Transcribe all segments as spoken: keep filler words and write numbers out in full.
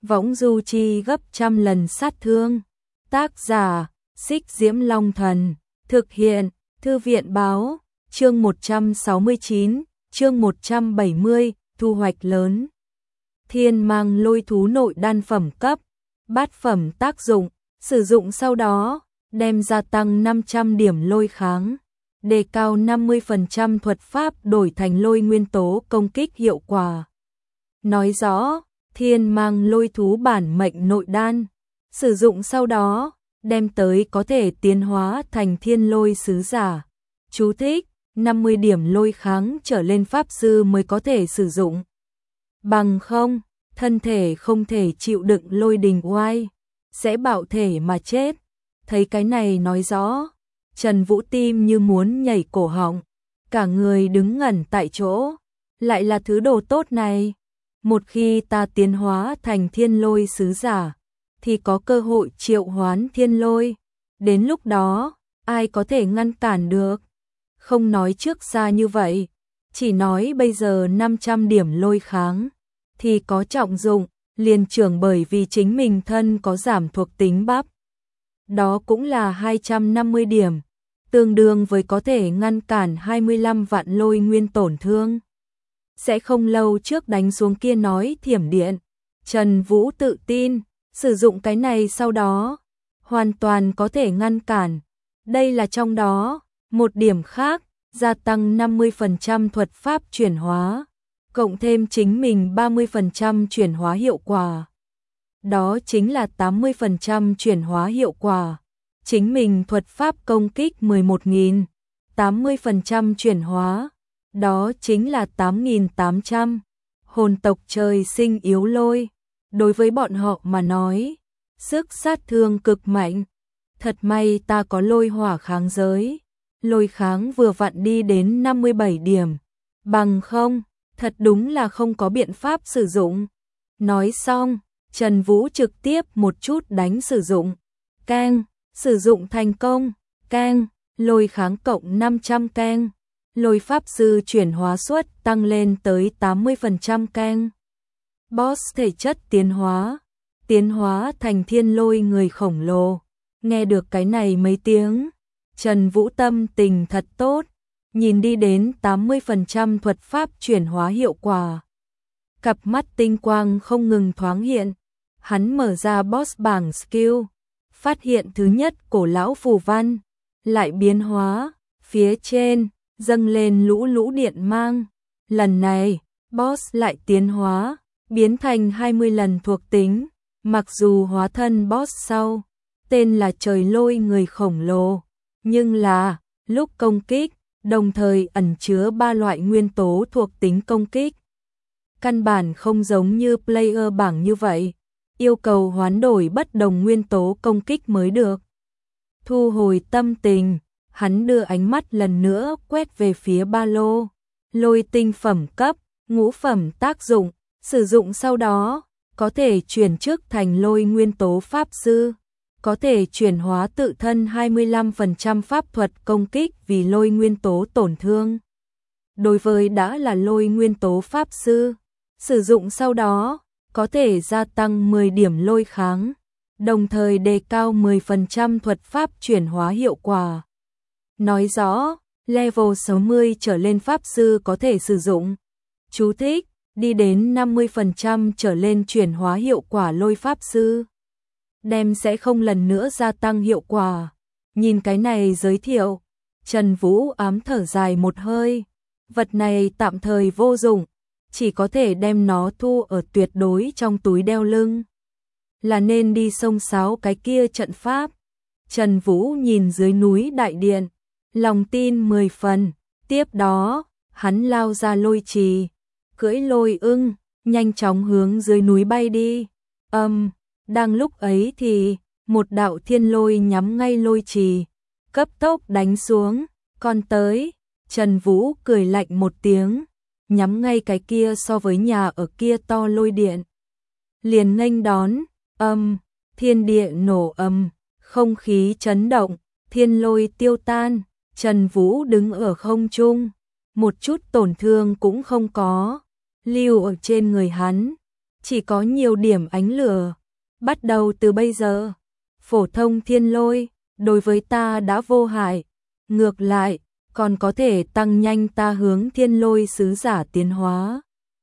võng du chi gấp trăm lần sát thương. Tác giả, Xích Diễm Long Thần, thực hiện, Thư viện báo, chương một trăm sáu mươi chín, chương một trăm bảy mươi, thu hoạch lớn. Thiên mang lôi thú nội đan phẩm cấp, bát phẩm tác dụng, sử dụng sau đó, đem gia tăng năm trăm điểm lôi kháng, đề cao năm mươi phần trăm thuật pháp đổi thành lôi nguyên tố công kích hiệu quả. Nói rõ, thiên mang lôi thú bản mệnh nội đan, sử dụng sau đó, đem tới có thể tiến hóa thành thiên lôi sứ giả. Chú thích, năm mươi điểm lôi kháng trở lên pháp sư mới có thể sử dụng. Bằng không, thân thể không thể chịu đựng lôi đình oai, sẽ bạo thể mà chết. Thấy cái này nói rõ, Trần Vũ tim như muốn nhảy cổ họng, cả người đứng ngẩn tại chỗ. Lại là thứ đồ tốt này. Một khi ta tiến hóa thành thiên lôi sứ giả, thì có cơ hội triệu hoán thiên lôi. Đến lúc đó, ai có thể ngăn cản được? Không nói trước xa như vậy, chỉ nói bây giờ năm trăm điểm lôi kháng, thì có trọng dụng, liền trưởng bởi vì chính mình thân có giảm thuộc tính bắp. Đó cũng là hai trăm năm mươi điểm, tương đương với có thể ngăn cản hai mươi lăm vạn lôi nguyên tổn thương. Sẽ không lâu trước đánh xuống kia nói thiểm điện, Trần Vũ tự tin, sử dụng cái này sau đó, hoàn toàn có thể ngăn cản. Đây là trong đó, một điểm khác, gia tăng năm mươi phần trăm thuật pháp chuyển hóa, cộng thêm chính mình ba mươi phần trăm chuyển hóa hiệu quả. Đó chính là tám mươi phần trăm chuyển hóa hiệu quả. Chính mình thuật pháp công kích mười một nghìn, tám mươi phần trăm chuyển hóa, đó chính là tám nghìn tám trăm. Hồn tộc trời sinh yếu lôi, đối với bọn họ mà nói, sức sát thương cực mạnh. Thật may ta có lôi hỏa kháng giới, lôi kháng vừa vặn đi đến năm mươi bảy điểm, bằng không, thật đúng là không có biện pháp sử dụng. Nói xong, Trần Vũ trực tiếp một chút đánh sử dụng. Keng, sử dụng thành công. Keng, lôi kháng cộng năm trăm keng. Lôi pháp sư chuyển hóa suất tăng lên tới tám mươi phần trăm keng. Boss thể chất tiến hóa, tiến hóa thành thiên lôi người khổng lồ. Nghe được cái này mấy tiếng, Trần Vũ tâm tình thật tốt, nhìn đi đến tám mươi phần trăm thuật pháp chuyển hóa hiệu quả. Cặp mắt tinh quang không ngừng thoáng hiện, hắn mở ra boss bảng skill, phát hiện thứ nhất cổ lão phù văn, lại biến hóa, phía trên, dâng lên lũ lũ điện mang. Lần này, boss lại tiến hóa, biến thành hai mươi lần thuộc tính, mặc dù hóa thân boss sau, tên là trời lôi người khổng lồ, nhưng là, lúc công kích, đồng thời ẩn chứa ba loại nguyên tố thuộc tính công kích. Căn bản không giống như player bảng như vậy, yêu cầu hoán đổi bất đồng nguyên tố công kích mới được. Thu hồi tâm tình, hắn đưa ánh mắt lần nữa quét về phía ba lô. Lôi tinh phẩm cấp, ngũ phẩm tác dụng, sử dụng sau đó, có thể chuyển chức thành lôi nguyên tố pháp sư, có thể chuyển hóa tự thân hai mươi lăm phần trăm pháp thuật công kích vì lôi nguyên tố tổn thương. Đối với đã là lôi nguyên tố pháp sư, sử dụng sau đó, có thể gia tăng mười điểm lôi kháng, đồng thời đề cao mười phần trăm thuật pháp chuyển hóa hiệu quả. Nói rõ, level sáu mươi trở lên pháp sư có thể sử dụng. Chú thích, đi đến năm mươi phần trăm trở lên chuyển hóa hiệu quả lôi pháp sư, đem sẽ không lần nữa gia tăng hiệu quả. Nhìn cái này giới thiệu, Trần Vũ ám thở dài một hơi. Vật này tạm thời vô dụng, chỉ có thể đem nó thu ở tuyệt đối trong túi đeo lưng. Là nên đi xông xáo cái kia trận pháp. Trần Vũ nhìn dưới núi đại điện, lòng tin mười phần. Tiếp đó, hắn lao ra lôi trì, cưỡi lôi ưng, nhanh chóng hướng dưới núi bay đi. Âm, um, đang lúc ấy thì, một đạo thiên lôi nhắm ngay lôi trì, cấp tốc đánh xuống, còn tới. Trần Vũ cười lạnh một tiếng, nhắm ngay cái kia so với nhà ở kia to lôi điện. Liền nghênh đón, âm, um, thiên địa nổ âm, không khí chấn động, thiên lôi tiêu tan, Trần Vũ đứng ở không trung, một chút tổn thương cũng không có, lưu ở trên người hắn, chỉ có nhiều điểm ánh lửa. Bắt đầu từ bây giờ, phổ thông thiên lôi, đối với ta đã vô hại. Ngược lại, còn có thể tăng nhanh ta hướng thiên lôi sứ giả tiến hóa.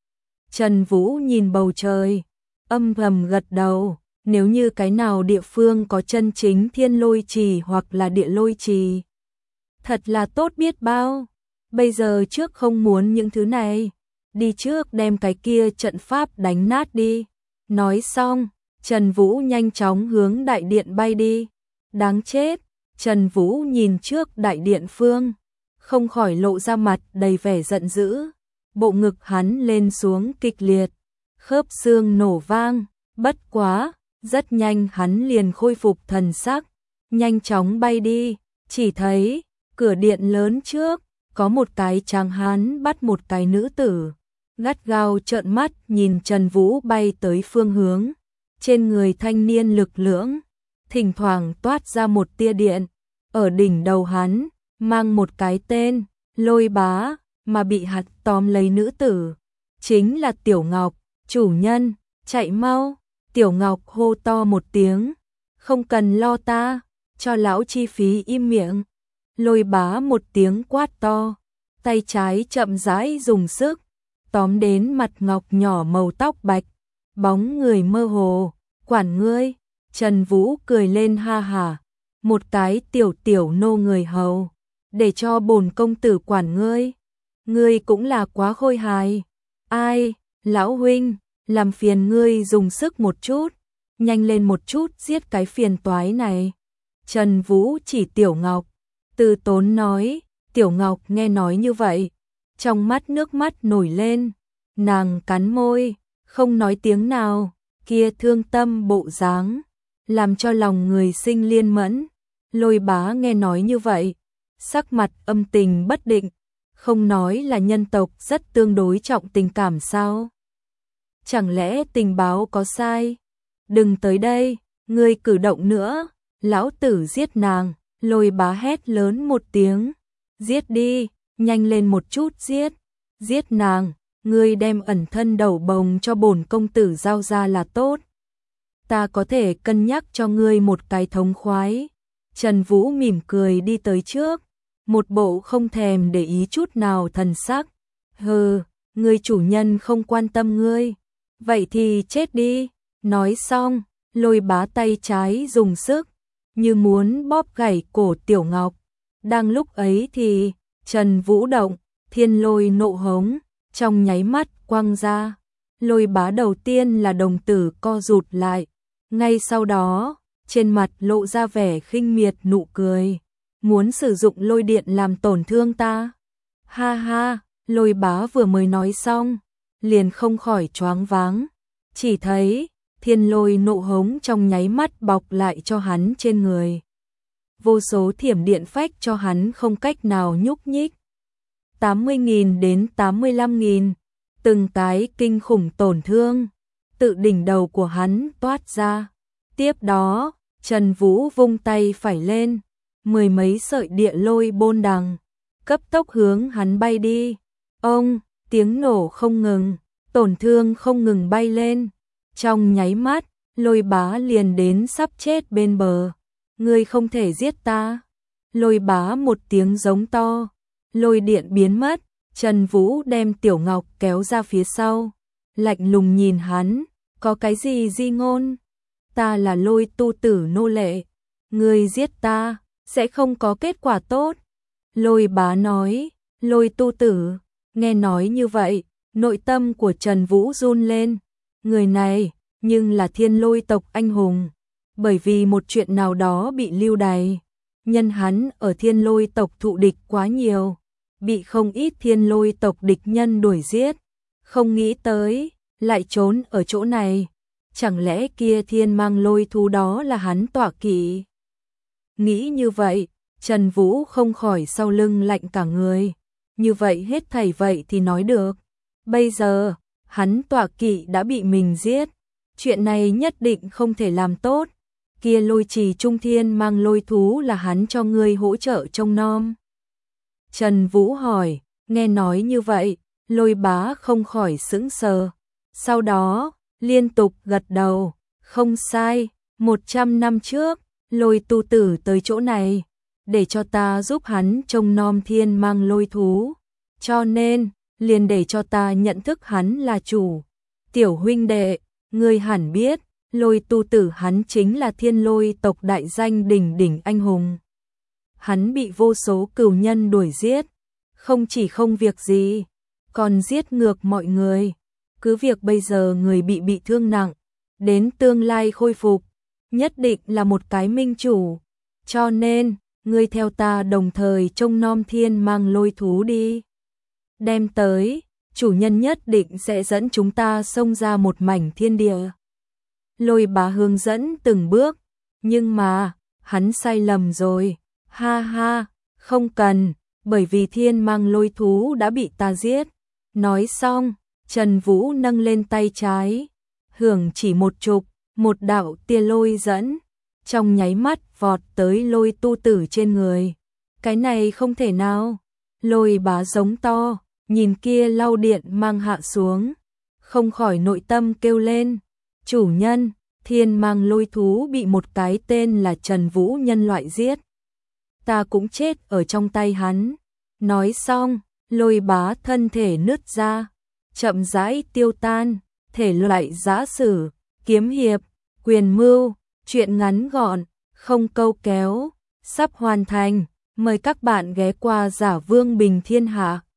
Trần Vũ nhìn bầu trời, âm thầm gật đầu, nếu như cái nào địa phương có chân chính thiên lôi trì hoặc là địa lôi trì. Thật là tốt biết bao, bây giờ trước không muốn những thứ này, đi trước đem cái kia trận pháp đánh nát đi. Nói xong, Trần Vũ nhanh chóng hướng đại điện bay đi. Đáng chết, Trần Vũ nhìn trước đại điện phương, không khỏi lộ ra mặt đầy vẻ giận dữ. Bộ ngực hắn lên xuống kịch liệt, khớp xương nổ vang, bất quá, rất nhanh hắn liền khôi phục thần sắc, nhanh chóng bay đi, chỉ thấy, cửa điện lớn trước, có một cái tráng hán bắt một cái nữ tử, gắt gao trợn mắt nhìn Trần Vũ bay tới phương hướng, trên người thanh niên lực lưỡng, thỉnh thoảng toát ra một tia điện, ở đỉnh đầu hắn, mang một cái tên, Lôi Bá, mà bị hạt tóm lấy nữ tử, chính là Tiểu Ngọc, chủ nhân, chạy mau. Tiểu Ngọc hô to một tiếng, không cần lo ta, cho lão chi phí im miệng. Lôi Bá một tiếng quát to, tay trái chậm rãi dùng sức, tóm đến mặt ngọc nhỏ màu tóc bạch, bóng người mơ hồ, quản ngươi. Trần Vũ cười lên ha hả, một cái tiểu tiểu nô người hầu, để cho bổn công tử quản ngươi, ngươi cũng là quá khôi hài. Ai, lão huynh, làm phiền ngươi dùng sức một chút, nhanh lên một chút giết cái phiền toái này. Trần Vũ chỉ Tiểu Ngọc, từ tốn nói. Tiểu Ngọc nghe nói như vậy, trong mắt nước mắt nổi lên, nàng cắn môi, không nói tiếng nào, kia thương tâm bộ dáng, làm cho lòng người sinh liên mẫn. Lôi Bá nghe nói như vậy, sắc mặt âm tình bất định, không nói là nhân tộc rất tương đối trọng tình cảm sao? Chẳng lẽ tình báo có sai? Đừng tới đây, ngươi cử động nữa, lão tử giết nàng. Lôi Bá hét lớn một tiếng, giết đi, nhanh lên một chút giết, giết nàng, ngươi đem ẩn thân đầu bồng cho bổn công tử giao ra là tốt. Ta có thể cân nhắc cho ngươi một cái thống khoái. Trần Vũ mỉm cười đi tới trước, một bộ không thèm để ý chút nào thần sắc. Hừ, ngươi chủ nhân không quan tâm ngươi, vậy thì chết đi. Nói xong, Lôi Bá tay trái dùng sức, như muốn bóp gãy cổ Tiểu Ngọc. Đang lúc ấy thì, Trần Vũ động, thiên lôi nộ hống, trong nháy mắt quăng ra. Lôi Bá đầu tiên là đồng tử co rụt lại, ngay sau đó, trên mặt lộ ra vẻ khinh miệt nụ cười. Muốn sử dụng lôi điện làm tổn thương ta? Ha ha, Lôi Bá vừa mới nói xong, liền không khỏi choáng váng. Chỉ thấy, thiên lôi nộ hống trong nháy mắt bọc lại cho hắn trên người. Vô số thiểm điện phách cho hắn không cách nào nhúc nhích. tám mươi nghìn đến tám mươi lăm nghìn, từng cái kinh khủng tổn thương, tự đỉnh đầu của hắn toát ra. Tiếp đó, Trần Vũ vung tay phải lên, mười mấy sợi địa lôi bôn đằng, cấp tốc hướng hắn bay đi. Ông, tiếng nổ không ngừng, tổn thương không ngừng bay lên. Trong nháy mắt, Lôi Bá liền đến sắp chết bên bờ. Ngươi không thể giết ta. Lôi Bá một tiếng giống to, lôi điện biến mất. Trần Vũ đem Tiểu Ngọc kéo ra phía sau, lạnh lùng nhìn hắn, có cái gì di ngôn? Ta là Lôi tu tử nô lệ, ngươi giết ta, sẽ không có kết quả tốt. Lôi Bá nói. Lôi tu tử, nghe nói như vậy, nội tâm của Trần Vũ run lên. Người này, nhưng là thiên lôi tộc anh hùng, bởi vì một chuyện nào đó bị lưu đày. Nhân hắn ở thiên lôi tộc thụ địch quá nhiều, bị không ít thiên lôi tộc địch nhân đuổi giết. Không nghĩ tới, lại trốn ở chỗ này. Chẳng lẽ kia thiên mang lôi thú đó là hắn tọa kỵ? Nghĩ như vậy, Trần Vũ không khỏi sau lưng lạnh cả người. Như vậy hết thảy vậy thì nói được. Bây giờ, hắn tọa kỵ đã bị mình giết. Chuyện này nhất định không thể làm tốt. Kia lôi trì trung thiên mang lôi thú là hắn cho ngươi hỗ trợ trông nom. Trần Vũ hỏi, nghe nói như vậy, Lôi Bá không khỏi sững sờ. Sau đó, liên tục gật đầu, không sai, một trăm năm trước, Lôi tu tử tới chỗ này, để cho ta giúp hắn trông nom thiên mang lôi thú, cho nên, liền để cho ta nhận thức hắn là chủ. Tiểu huynh đệ, ngươi hẳn biết, Lôi tu tử hắn chính là thiên lôi tộc đại danh đỉnh đỉnh anh hùng. Hắn bị vô số cừu nhân đuổi giết, không chỉ không việc gì, còn giết ngược mọi người. Cứ việc bây giờ người bị bị thương nặng, đến tương lai khôi phục, nhất định là một cái minh chủ. Cho nên, ngươi theo ta đồng thời trông nom thiên mang lôi thú đi. Đem tới, chủ nhân nhất định sẽ dẫn chúng ta xông ra một mảnh thiên địa. Lôi Bá hướng dẫn từng bước, nhưng mà, hắn sai lầm rồi. Ha ha, không cần, bởi vì thiên mang lôi thú đã bị ta giết. Nói xong, Trần Vũ nâng lên tay trái, hưởng chỉ một chục, một đạo tia lôi dẫn, trong nháy mắt vọt tới Lôi tu tử trên người. Cái này không thể nào. Lôi Bá giống to, nhìn kia lau điện mang hạ xuống, không khỏi nội tâm kêu lên. Chủ nhân, thiên mang lôi thú bị một cái tên là Trần Vũ nhân loại giết. Ta cũng chết ở trong tay hắn. Nói xong, Lôi Bá thân thể nứt ra, chậm rãi tiêu tan, thể loại giã sử, kiếm hiệp, quyền mưu, chuyện ngắn gọn, không câu kéo, sắp hoàn thành. Mời các bạn ghé qua Giả Vương Bình Thiên Hạ.